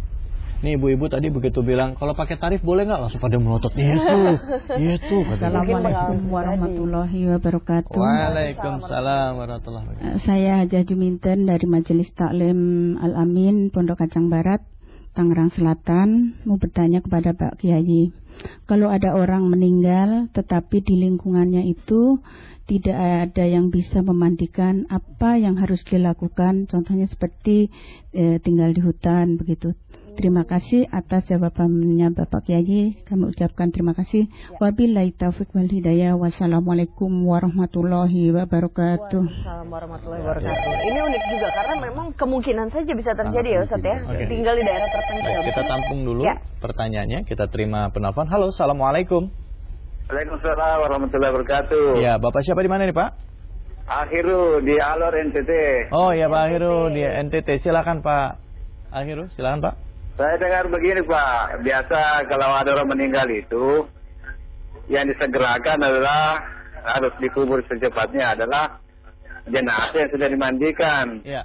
Nih ibu-ibu tadi begitu bilang kalau pakai tarif boleh nggak, langsung pada melotot itu, itu. Assalamualaikum warahmatullahi wabarakatuh. Waalaikumsalam warahmatullahi wabarakatuh. Saya Hajah Juminten dari Majelis Taklim Al Amin Pondok Kacang Barat, Tangerang Selatan. Mau bertanya kepada Pak Kiai, kalau ada orang meninggal tetapi di lingkungannya itu tidak ada yang bisa memandikan, apa yang harus dilakukan? Contohnya seperti eh, tinggal di hutan begitu. Terima kasih atas jawabannya Bapak Kiai. Kami ucapkan terima kasih. Wabillahi taufiq wal hidayah. Wassalamualaikum warahmatullahi wabarakatuh. Waalaikumsalam warahmatullahi wabarakatuh. Ini unik juga karena memang kemungkinan saja bisa terjadi ya Ustaz ya. Okay. Tinggal di daerah terpencil. Baik, kita tampung dulu ya. pertanyaannya. Kita terima penelpon. Halo, assalamualaikum. Waalaikumsalam warahmatullahi wabarakatuh. Ya, Bapak siapa di mana nih Pak? Akhiru di Alor N T T. Oh ya Pak Akhiru di N T T. Silakan Pak Akhiru, silakan Pak. Saya dengar begini Pak, biasa kalau ada orang meninggal itu yang disegerakan adalah harus dikubur secepatnya adalah jenazah yang sudah dimandikan. Ya.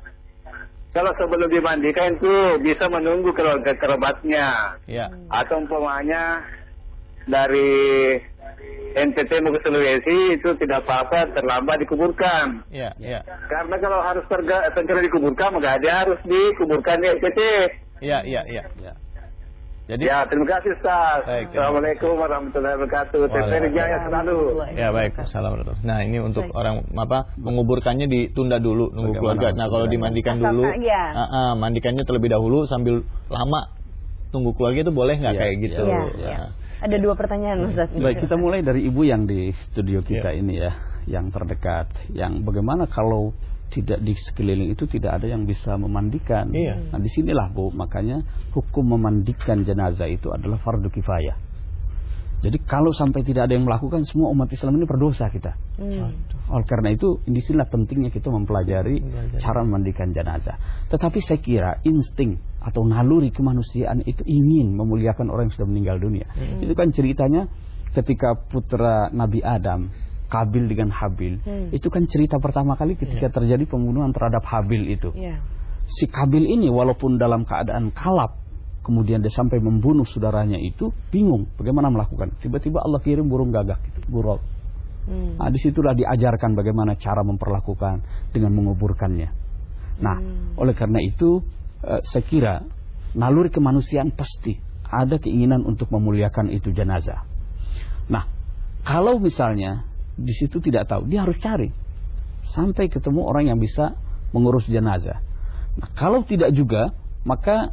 Kalau sebelum dimandikan itu bisa menunggu keluarga kerabatnya. Ya. Atau umpamanya dari N T T mau ke Sulawesi itu tidak apa-apa terlambat dikuburkan. Iya, iya. Karena kalau harus terga, segera dikuburkan maka dia harus dikuburkan di N T T. Iya, iya, iya. Ya. Jadi ya, terima kasih Ustaz. Baik, Assalamualaikum warahmatullahi wabarakatuh. Terima Jaya selalu. Ya baik, assalamualaikum. Nah ini untuk baik. Orang apa menguburkannya ditunda dulu nunggu keluarga. Nah kalau dimandikan dulu, ya. uh, uh, mandikannya terlebih dahulu sambil lama tunggu keluarga itu boleh nggak ya, kayak gitu? Ya, ya. Ya. Ada dua pertanyaan Ustaz. Baik, kita mulai dari ibu yang di studio kita ya. Ini ya, yang terdekat. Yang bagaimana kalau tidak di sekeliling itu tidak ada yang bisa memandikan. Iya. Nah disinilah Bu, makanya hukum memandikan jenazah itu adalah fardu kifayah. Jadi kalau sampai tidak ada yang melakukan, semua umat Islam ini berdosa kita. Hmm. Oleh karena itu, disinilah pentingnya kita mempelajari Belajar. cara memandikan jenazah. Tetapi saya kira insting atau naluri kemanusiaan itu ingin memuliakan orang yang sudah meninggal dunia. Hmm. Itu kan ceritanya ketika putra Nabi Adam, Kabil dengan Habil, hmm. itu kan cerita pertama kali ketika yeah. terjadi pembunuhan terhadap Habil itu. Yeah. Si Kabil ini walaupun dalam keadaan kalap, kemudian dia sampai membunuh saudaranya itu, bingung bagaimana melakukan. Tiba-tiba Allah kirim burung gagak, itu, burol. Hmm. Nah, disitulah diajarkan bagaimana cara memperlakukan dengan menguburkannya. Nah, hmm. oleh karena itu, uh, saya kira naluri kemanusiaan pasti ada keinginan untuk memuliakan itu jenazah. Nah, kalau misalnya di situ tidak tahu, dia harus cari sampai ketemu orang yang bisa mengurus jenazah. Nah, kalau tidak juga, maka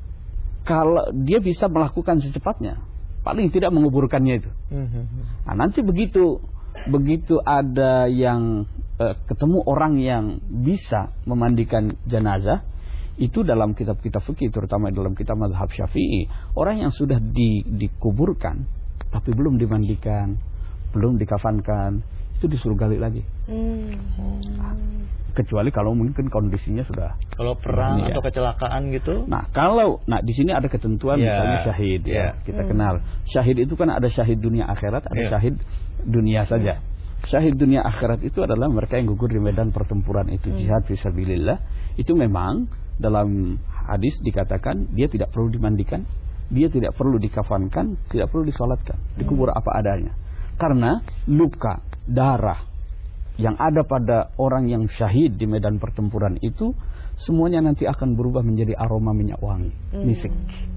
kalau dia bisa melakukan secepatnya, paling tidak menguburkannya itu. Nah, nanti begitu begitu ada yang eh, ketemu orang yang bisa memandikan jenazah, itu dalam kitab-kitab fikih, terutama dalam kitab mazhab Syafi'i, orang yang sudah di, dikuburkan tapi belum dimandikan, belum dikafankan, itu disuruh gali lagi. Hmm. Nah, kecuali kalau mungkin kondisinya sudah kalau perang ya. atau kecelakaan gitu. Nah, kalau nah di sini ada ketentuan yeah. misalnya syahid ya, yeah. kita hmm. kenal. Syahid itu kan ada syahid dunia akhirat, ada yeah. syahid dunia saja. Syahid dunia akhirat itu adalah mereka yang gugur di medan pertempuran itu, hmm. jihad fisabilillah. Itu memang dalam hadis dikatakan dia tidak perlu dimandikan, dia tidak perlu dikafankan, tidak perlu disolatkan, dikubur hmm. apa adanya. Karena luka, darah yang ada pada orang yang syahid di medan pertempuran itu semuanya nanti akan berubah menjadi aroma minyak wangi, hmm. misik.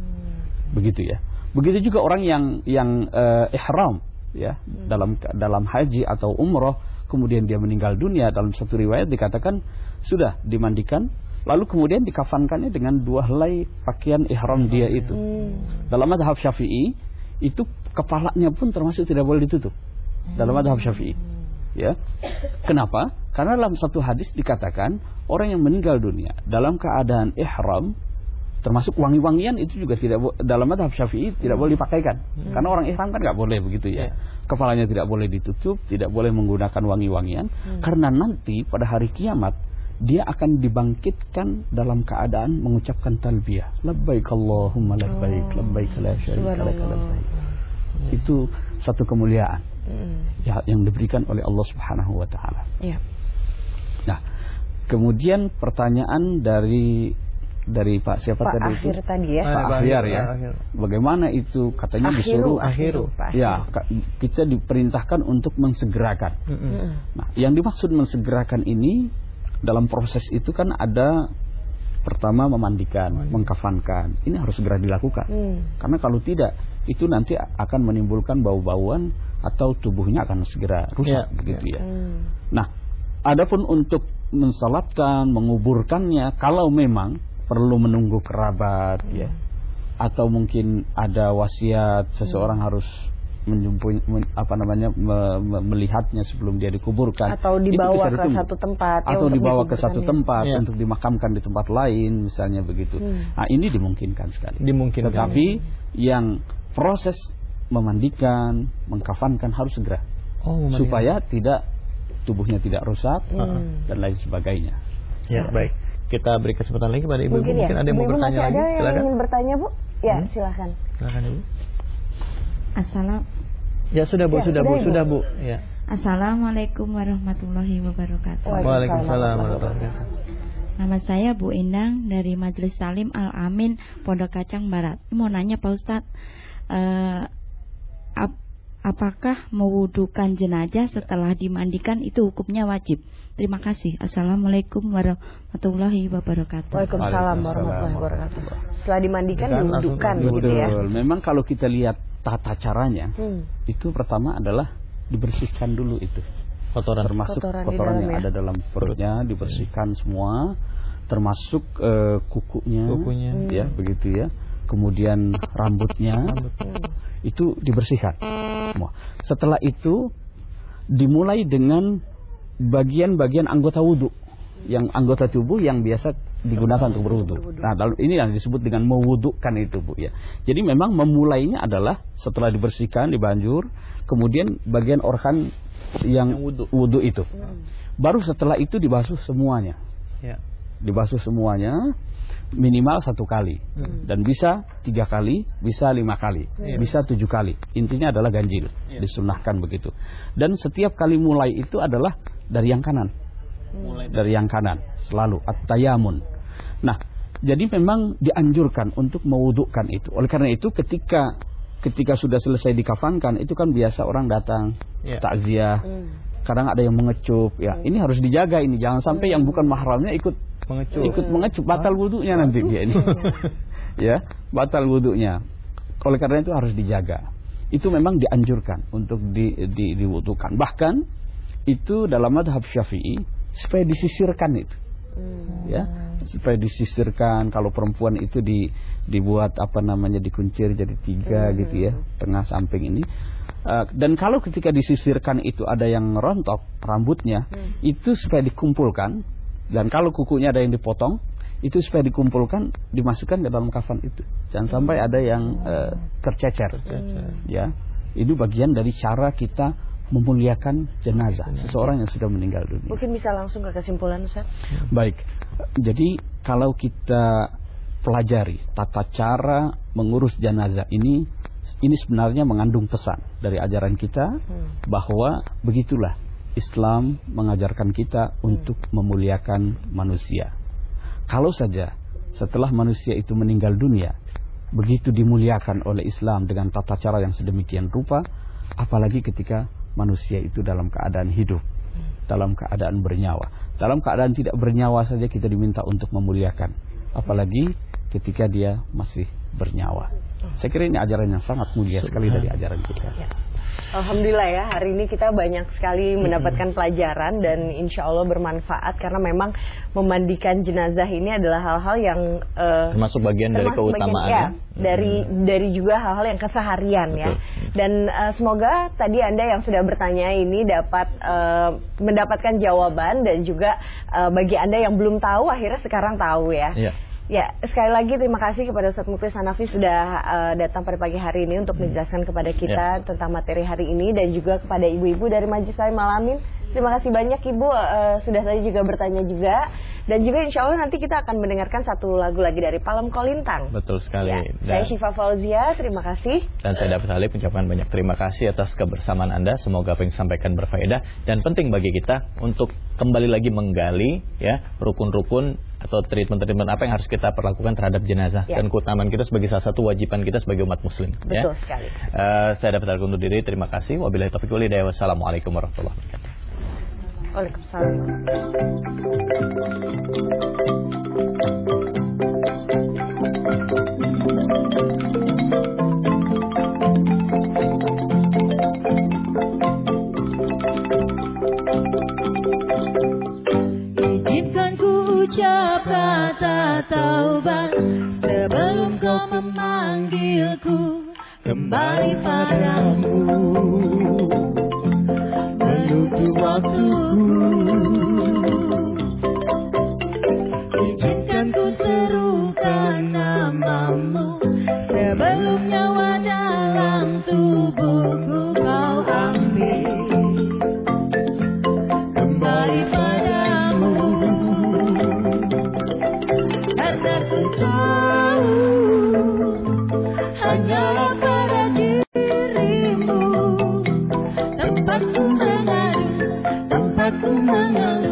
Begitu ya. Begitu juga orang yang yang uh, ihram ya, hmm. dalam dalam haji atau umroh, kemudian dia meninggal dunia, dalam satu riwayat dikatakan sudah dimandikan, lalu kemudian dikafankannya dengan dua helai pakaian ihram dia itu. Hmm. Dalam mazhab Syafi'i itu kepalanya pun termasuk tidak boleh ditutup. Dalam mazhab Syafi'i. Ya. Kenapa? Karena dalam satu hadis dikatakan orang yang meninggal dunia dalam keadaan ihram, termasuk wangi-wangian itu juga tidak dalam mazhab Syafi'i tidak boleh dipakaikan. Hmm. Karena orang ihram kan nggak boleh begitu ya. Yeah. Kepalanya tidak boleh ditutup, tidak boleh menggunakan wangi-wangian, hmm. karena nanti pada hari kiamat dia akan dibangkitkan dalam keadaan mengucapkan talbiyah. Labbaik Allahumma labbaik, labbaik la syarika lak labbaik. Itu satu kemuliaan hmm. ya, yang diberikan oleh Allah Subhanahu wa taala. Ya. Nah, kemudian pertanyaan dari dari Pak siapa Pak tadi Akhir itu? tadi ya. Pak Pak Akhir ya. Akhir. Bagaimana itu katanya akhiru, disuruh akhiru, Pak ya, kita diperintahkan untuk mensegerakan. Mm-hmm. Nah, yang dimaksud mensegerakan ini dalam proses itu kan ada pertama memandikan, oh, mengkafankan. Ini harus segera dilakukan. Hmm. Karena kalau tidak, itu nanti akan menimbulkan bau-bauan atau tubuhnya akan segera rusak, ya, begitu ya. ya. Hmm. Nah, adapun untuk mensalatkan, menguburkannya, kalau memang perlu menunggu kerabat, hmm. ya, atau mungkin ada wasiat seseorang hmm. harus menjumpai apa namanya me, me, melihatnya sebelum dia dikuburkan, atau dibawa ke satu tempat, atau ya, dibawa ke satu tempat ya. untuk dimakamkan di tempat lain misalnya begitu. Hmm. Nah, ini dimungkinkan sekali. Dimungkinkan. Tetapi yang proses memandikan, mengkafankan harus segera, oh, supaya tidak tubuhnya tidak rusak hmm. dan lain sebagainya. Ya, nah. Baik. Kita beri kesempatan lagi pada ibu. Mungkin, Mungkin ya? ada yang mau ibu bertanya masih lagi. Ada silakan. yang ingin bertanya, Bu? Ya, hmm? silakan. Silakan, Ibu. Assalam. Ya sudah Bu, ya, sudah Bu, ibu. sudah Bu. Ya. Assalamualaikum warahmatullahi wabarakatuh. Waalaikumsalam warahmatullahi wabarakatuh. Nama saya Bu Endang dari Majelis Salim Al Amin Pondok Kacang Barat. Mau nanya Pak Ustadz, uh, ap, apakah mewudukan jenazah setelah dimandikan itu hukumnya wajib? Terima kasih. Assalamualaikum warahmatullahi wabarakatuh. Waalaikumsalam warahmatullahi wabarakatuh. Setelah dimandikan diwudukan begitu ya. Memang kalau kita lihat tata caranya, hmm. itu pertama adalah dibersihkan dulu itu. Kotoran, termasuk kotoran, kotoran yang ya? ada dalam perutnya dibersihkan semua, termasuk uh, kukunya, kukunya, ya hmm. begitu ya. Kemudian rambutnya, rambutnya itu dibersihkan semua. Setelah itu dimulai dengan bagian-bagian anggota wudhu, yang anggota tubuh yang biasa digunakan untuk berwudhu. Nah, dalam ini yang disebut dengan mewudhukan itu, Bu ya. Jadi memang memulainya adalah setelah dibersihkan, dibanjur, kemudian bagian organ yang, yang wudhu. wudhu itu. Hmm. Baru setelah itu dibasuh semuanya. Ya. Dibasuh semuanya minimal satu kali, hmm. dan bisa tiga kali, bisa lima kali, hmm. bisa tujuh kali. Intinya adalah ganjil, yeah. disunahkan begitu. Dan setiap kali mulai itu adalah dari yang kanan, mulai dari yang kanan selalu at-tayamun. Nah, jadi memang dianjurkan untuk mewudhukan itu. Oleh karena itu ketika ketika sudah selesai dikafankan itu kan biasa orang datang yeah. takziah, hmm. kadang ada yang mengecup, ya hmm. ini harus dijaga ini, jangan sampai hmm. yang bukan mahramnya ikut mengecup. ikut mengecup, batal wudhunya nanti dia ini. Ya, batal wudhunya. Oleh karena itu harus dijaga. Itu memang dianjurkan untuk di, di, diwudhukan. Bahkan itu dalam madhab Syafi'i supaya disisirkan itu. Hmm. Ya, supaya disisirkan. Kalau perempuan itu di, dibuat apa namanya dikuncir jadi tiga hmm. gitu ya, tengah samping ini. Uh, dan kalau ketika disisirkan itu ada yang rontok rambutnya, hmm. itu supaya dikumpulkan. Dan kalau kukunya ada yang dipotong, itu supaya dikumpulkan, dimasukkan ke dalam kafan itu. Jangan sampai ada yang uh, tercecer. Hmm. Ya, itu bagian dari cara kita memuliakan jenazah seseorang yang sudah meninggal dunia. Mungkin bisa langsung ke kesimpulan, Ustaz. Baik. Jadi kalau kita pelajari tata cara mengurus jenazah ini, ini sebenarnya mengandung pesan dari ajaran kita hmm. bahwa begitulah Islam mengajarkan kita hmm. untuk memuliakan manusia. Kalau saja setelah manusia itu meninggal dunia begitu dimuliakan oleh Islam dengan tata cara yang sedemikian rupa, apalagi ketika manusia itu dalam keadaan hidup, hmm. dalam keadaan bernyawa. Dalam keadaan tidak bernyawa saja kita diminta untuk memuliakan, apalagi ketika dia masih bernyawa. Saya kira ini ajaran yang sangat mulia sekali dari ajaran kita. Ya. Alhamdulillah ya, hari ini kita banyak sekali mendapatkan pelajaran dan insya Allah bermanfaat karena memang memandikan jenazah ini adalah hal-hal yang uh, termasuk bagian termasuk dari keutamaan bagian, ya, dari hmm. dari juga hal-hal yang keseharian. Betul. Ya. Dan uh, semoga tadi Anda yang sudah bertanya ini dapat uh, mendapatkan jawaban dan juga uh, bagi Anda yang belum tahu akhirnya sekarang tahu ya. Ya. Ya, sekali lagi terima kasih kepada Ustaz Mukhlis Hanafi sudah uh, datang pada pagi hari ini untuk menjelaskan kepada kita ya. tentang materi hari ini dan juga kepada ibu-ibu dari Majelis Taklim Al-Amin. Terima kasih banyak Ibu uh, sudah tadi juga bertanya juga dan juga insya Allah nanti kita akan mendengarkan satu lagu lagi dari Palem Kolintang. Betul sekali. Ya, saya Syifa Fauzia, terima kasih. Dan saya David Halif mengucapkan banyak terima kasih atas kebersamaan Anda. Semoga apa yang disampaikan berfaedah dan penting bagi kita untuk kembali lagi menggali ya rukun-rukun atau treatment-treatment apa yang harus kita perlakukan terhadap jenazah ya. Dan keutamaan kita sebagai salah satu wajiban kita sebagai umat muslim. Betul ya. sekali. Uh, saya David Halif undur diri. Terima kasih. Wabillahi taufiq wal hidayah. Wassalamualaikum warahmatullahi wabarakatuh. Waalaikumsalam. Izinkan ku ucap kata taubat sebelum kau memanggilku kembali padamu. Menutup waktuku, izinkan ku serukan namamu sebelum nyawa dalam tubuhku kau ambil kembali padamu. Karena ku tahu hanyalah pada dirimu tempatku mengadu, tempatku mengeluh.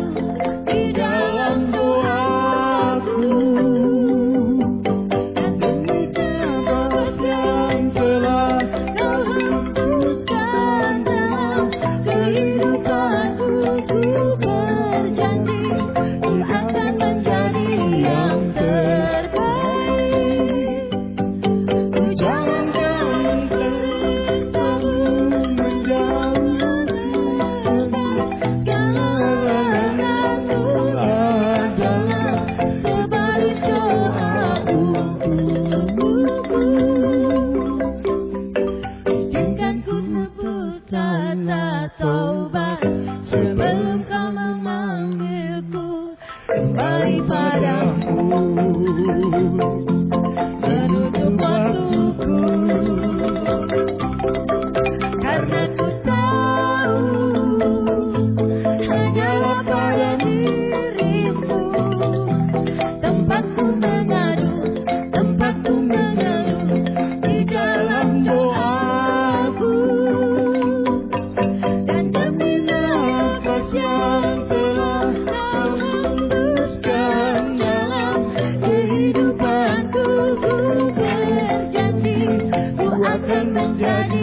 jadi